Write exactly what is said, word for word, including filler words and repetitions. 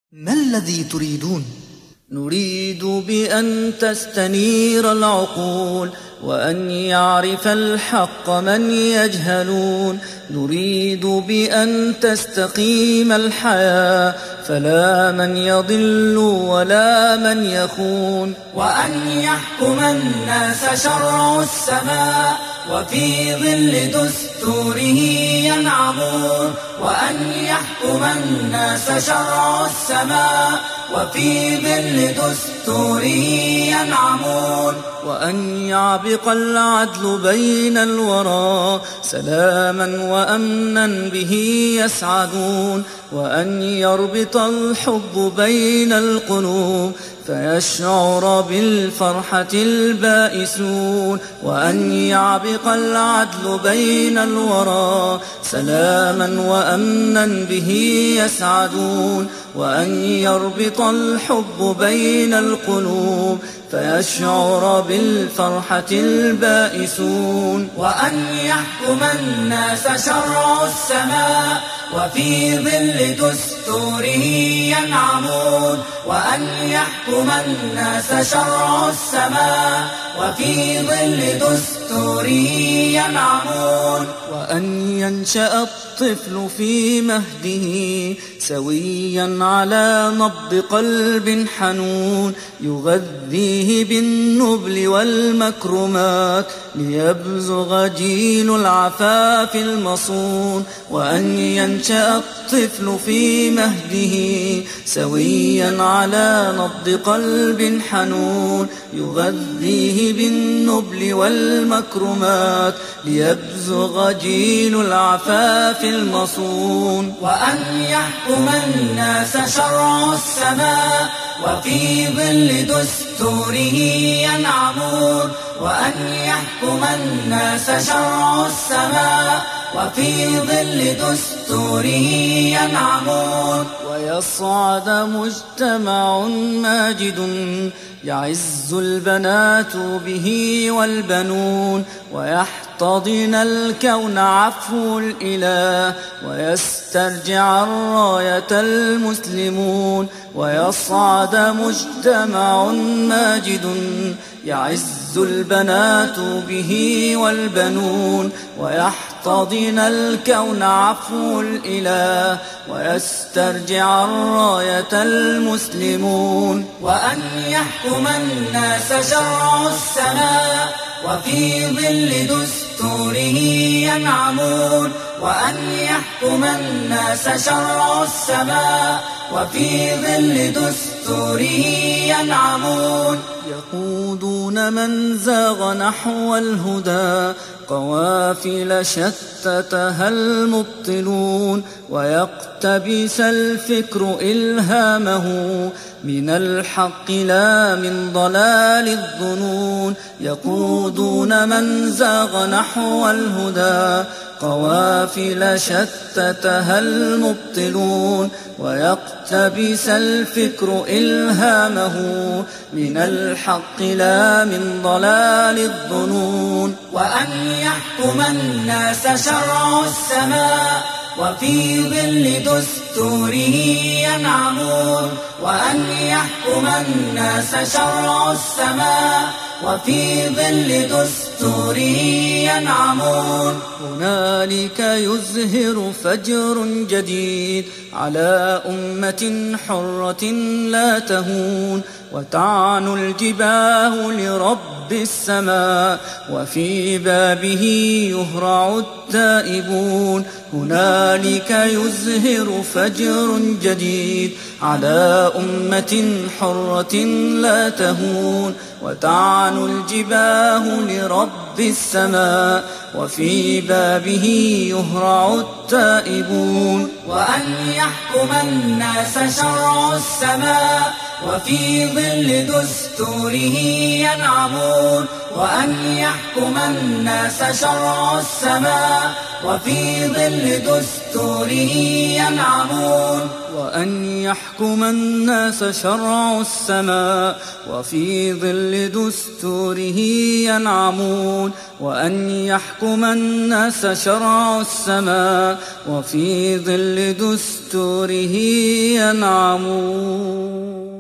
ما الذي تريدون؟ نريد بأن تستنير العقول وأن يعرف الحق من يجهلون. نريد بأن تستقيم الحياة فلا من يضل ولا من يخون، وأن يحكم الناس شرع السماء وفي ظل دستوره ينعمون. وأن يحكم الناس شرع السماء وفي ظل دستوره ينعمون. وأن يعبق العدل بين الورى سلاما وأمنا به يسعدون. وأن يربط الحب بين القلوب فيشعر بالفرحة البائسون. وأن يعبق العدل بين الورى سلاما وأمنا به يسعدون. وأن يربط الحب بين القلوب فيشعر بالفرحة البائسون. وأن يحكم الناس شرع السماء وفي ظل دستوره ينعمون. وأن يحكم الناس شرع السماء وفي ظل دستوره ينعمون. وأن ينشأ الطفل في مهده سويا على نبض قلب حنون يغذيه بالنبل والمكرمات ليبزغ جيل العفاف المصون. وأن ينشأ الطفل في مهده سويا على نبض قلب حنون يغذيه بالنبل والمكرمات ليبزغ جيل العفاف المصون. وأن يحكم الناس شرع السماء وفي ظل دستوره ينعمون. وأن يحكم الناس شرع السماء وفي ظل دستوره ينعمون. ويصعد مجتمع ماجد يعز البنات به والبنون ويحتضن الكون عفو الإله ويسترجع الراية المسلمون. ويصعد مجتمع ماجد يعز البنات به والبنون ويحتضن الكون عفو الإله ويسترجع الراية المسلمون. وأن يحكم الناس شرع السماء وفي ظل دستوره ينعمون. وأن يحكم الناس شرع السماء وفي ظل دستوره ينعمون. يقودون من زاغ نحو الهدى قوافل شتتها المبطلون ويقتبس الفكر إلهامه من الحق لا من ضلال الظنون. يقودون من زاغ نحو الهدى قوافل شتتها المبطلون ويقتبس الفكر إلهامه من الحق لا من ضلال الظنون. وأن يحكم الناس شرع السماء وفي ظل دستوره ينعمون. وأن يحكم الناس شرع السماء وفي ظل دستوره ينعمون. هنالك يزهر فجر جديد على أمة حرة لا تهون وتعنو الجباه لرب السماء وفي بابه يهرع التائبون. هنالك يزهر فجر جديد على أمة حرة لا تهون وتعنو الجباه لرب السماء وفي بابه يهرع التائبون. وأن يحكم الناس شرع السماء وفي ظل دستوره ينعمون. وأن يحكم الناس شرع السماء وفي ظل دستوره ينعمون. وأن يحكم الناس شرع السماء وفي ظل دستوره ينعمون وأن يحكم الناس شرع السماء وفي ظل دستوره ينعمون.